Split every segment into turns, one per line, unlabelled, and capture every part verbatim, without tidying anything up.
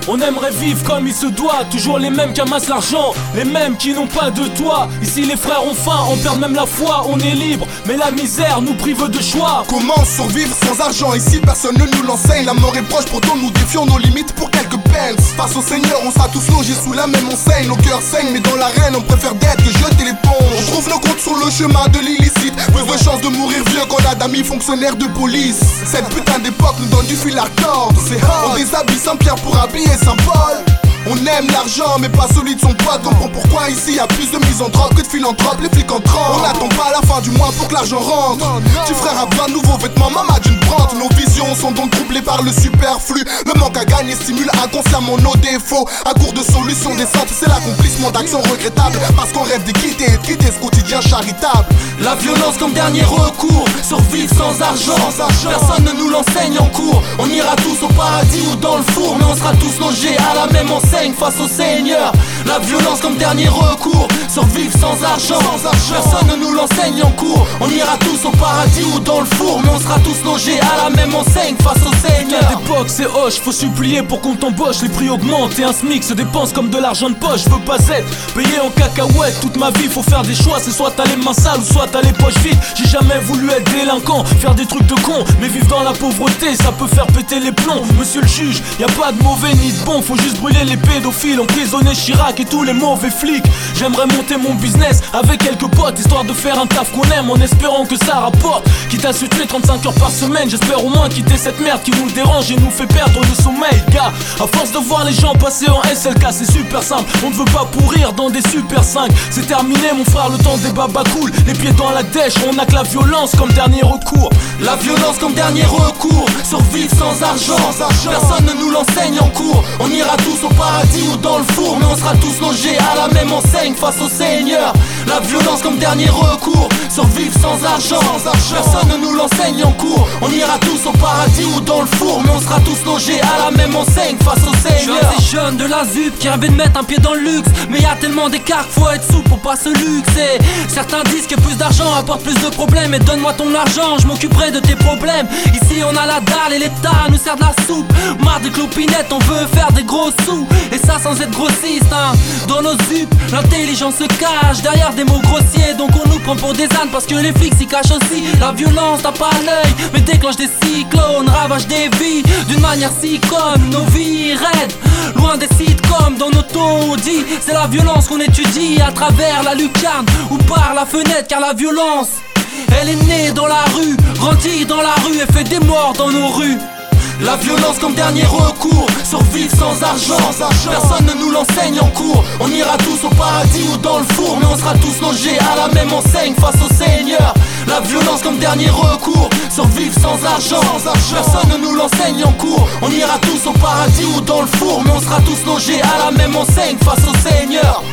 On aimerait vivre comme il se doit, toujours les mêmes qui amassent l'argent, les mêmes qui n'ont pas de toit. Ici les frères ont faim, on perd même la foi, on est libre, mais la misère nous prive de choix.
Comment survivre sans argent? Ici personne ne nous l'enseigne, la mort est proche, pourtant nous défions nos limites pour quelques pence. Face au Seigneur, on sera tous logés sous la même enseigne. Nos cœurs saignent, mais dans l'arène, on préfère d'être que jeter l'éponge. On trouve nos comptes sur le chemin de l'illicite, plus de chance de mourir vieux qu'on a d'amis fonctionnaires de police. Cette putain d'époque nous donne du fil à retordre. On déshabille Saint-Pierre pour habiller Saint-Paul. On aime l'argent mais pas celui de son pote. Comprends pourquoi ici y'a plus de misanthropes que de philanthropes. Les flics en tremblent. On n'attend pas la fin du mois pour que l'argent rentre. Tu frère a plein de nouveaux vêtements, maman d'une prendre. Nos visions sont donc troublées par le superflu. Le manque à gagner stimule inconsciemment nos défauts. À court de solutions décentes, c'est l'accomplissement d'actions regrettables. Parce qu'on rêve de quitter et de quitter ce quotidien charitable.
La violence comme dernier recours, survivre sans argent. Personne ne nous l'enseigne en cours. On ira tous au paradis ou dans le four, mais on sera tous logés à la même enseigne face au Seigneur. La violence comme dernier recours, survivre sans argent. Personne ne nous l'enseigne en cours. On ira tous au paradis ou dans le four, mais on sera tous logés à la même enseigne face au Seigneur. À l'époque c'est hoche, faut supplier pour qu'on t'embauche. Les prix augmentent et un SMIC se dépense comme de l'argent de poche. Je veux pas être payé en cacahuètes toute ma vie. Faut faire des choix, c'est soit t'as les mains sales ou soit t'as les poches vides. J'ai jamais voulu être délinquant, faire des trucs de con, mais vivre dans la pauvreté ça peut faire péter les plombs. Monsieur le juge, y a pas de mauvais ni de bon, faut juste brûler les pédophiles, emprisonner Chirac et tous les mauvais flics. J'aimerais monter mon business avec quelques potes, histoire de faire un taf qu'on aime en espérant que ça rapporte. Quitte à se tuer trente-cinq heures par semaine, j'espère au moins quitter cette merde qui nous dérange et nous fait perdre le sommeil. Gars, à force de voir les gens passer en S L K, c'est super simple, on ne veut pas pourrir dans des super cinq. C'est terminé mon frère, le temps des babas cool, les pieds dans la dèche, on a que la violence comme dernier recours. La violence comme dernier recours, survivre sans argent. Personne ne nous l'enseigne en cours. On ira tous au paradis ou dans le four, mais on sera tous logés à la même enseigne face au Seigneur. La violence comme dernier recours, survivre sans argent. Personne ne nous l'enseigne en cours. On ira tous au paradis ou dans le four, mais on sera tous logés à la même enseigne face au Seigneur.
Je suis un jeune de la Z U P qui rêvait de mettre un pied dans le luxe, mais y a tellement d'écart qu'il faut être souple pour pas se luxer. Certains disent que plus d'argent apporte plus de problèmes, et donne-moi ton argent, je m'occuperai de tes problèmes. Ici on a la dalle et l'État nous sert de la soupe. Marre des clopinettes, on veut faire des gros sous, et ça sans être grossiste hein. Dans nos Z U P, l'intelligence se cache derrière des mots grossiers, donc on nous prend pour des ânes parce que les flics s'y cachent aussi. La violence tape à l'œil, mais déclenche des cyclones, ravage des vies d'une manière si conne. Nos vies raides, loin des sitcoms, dans nos taudis. C'est la violence qu'on étudie à travers la lucarne ou par la fenêtre, car la violence, elle est née dans la rue, grandit dans la rue et fait des morts dans nos rues.
La violence comme dernier recours, survivre sans argent. Personne ne nous l'enseigne en cours. On ira tous au paradis ou dans le four, mais on sera tous logés à la même enseigne face au Seigneur. La violence comme dernier recours, survivre sans argent. Personne ne nous l'enseigne en cours. On ira tous au paradis ou dans le four, mais on sera tous logés à la même enseigne face au Seigneur.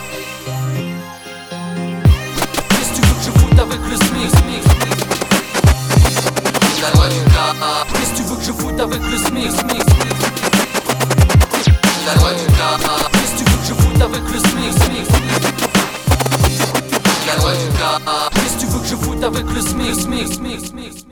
Qu'est-ce que tu veux que je foute avec le SMIC? La loi du cas. Qu'est-ce que tu veux que je foute avec le SMIC? La loi du cas. Qu'est-ce que tu veux que je foute avec le SMIC? La loi du cas. Qu'est-ce que tu veux que je foute avec le SMIC?